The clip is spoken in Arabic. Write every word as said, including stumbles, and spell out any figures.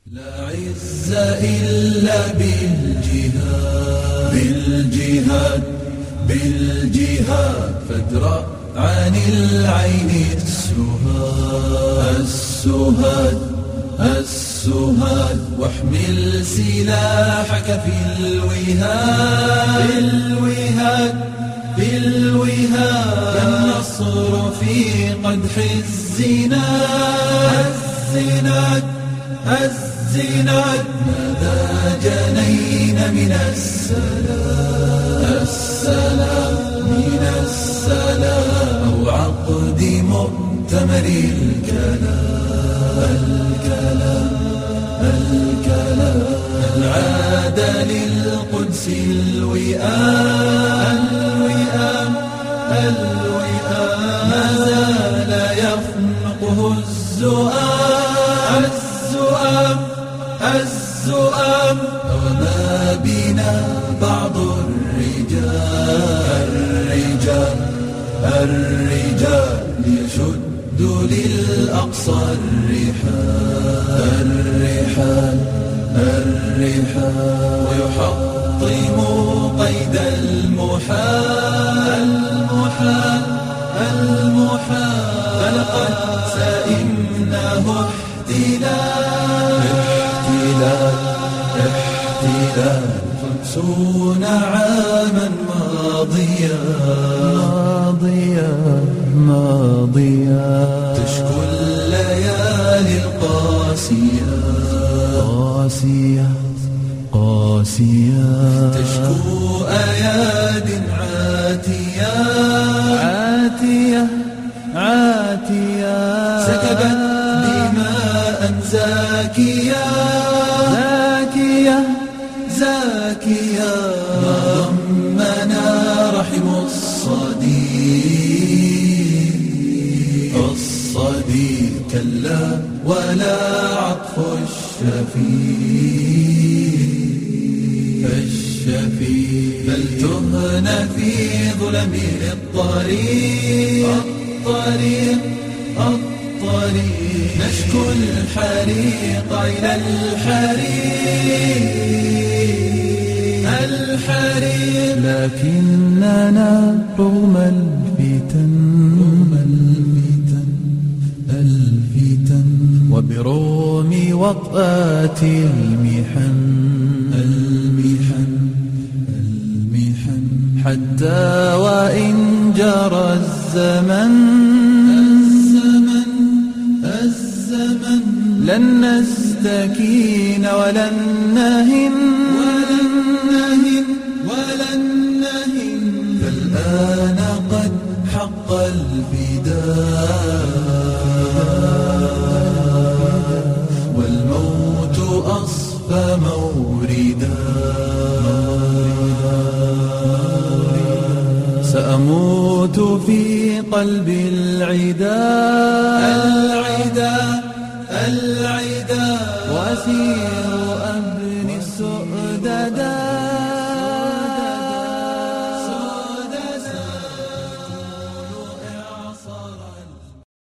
لا عز إلا بالجهاد بالجهاد بالجهاد فادرأ عن العين السهاد السهاد السهاد واحمل سلاحك في الوهاد في الوهاد في الوهاد فالنصر في قدح الزناد الزناد الزناد ماذا جنين من السلام السلام من السلام أو عقد مؤتمر الكلام الكلام الكلام هل عاد للقدس الوئام الوئام الوئام ما زال يخنقه الزؤام الزؤام الزؤام وما بنا بعض الرجال الرجال الرجال يشد للأقصى الرحال الرحال الرحال ويحطم قيد المحال المحال المحال فلقد سئمناه احتلال احتلال احتلال خمسون عاما ماضيا ماضيا ماضيا تشكو الليالي القاسية قاسية قاسية تشكو أياد عاتية عاتية عاتية سكبت دماء زاكية زاكية زاكية ما ضمنا رحم الصديق الصديق كلا ولا عطف الشفيق الشفيق بل تهنى في ظلم الطريق الطريق الطريق نشكو الحريق إلى الحريق الحريق لكننا رغم الفتن رغم الفتن الفتن وبرغم وطأة المحن المحن المحن حتى وإن جرى الزمن الزمن الزمن لن نستكين ولن نهن ولن نهن ولن نهن فالآن قد حق الفداء والموت أصفى موردا سأموت في قلب العدا العدا العدا وأسير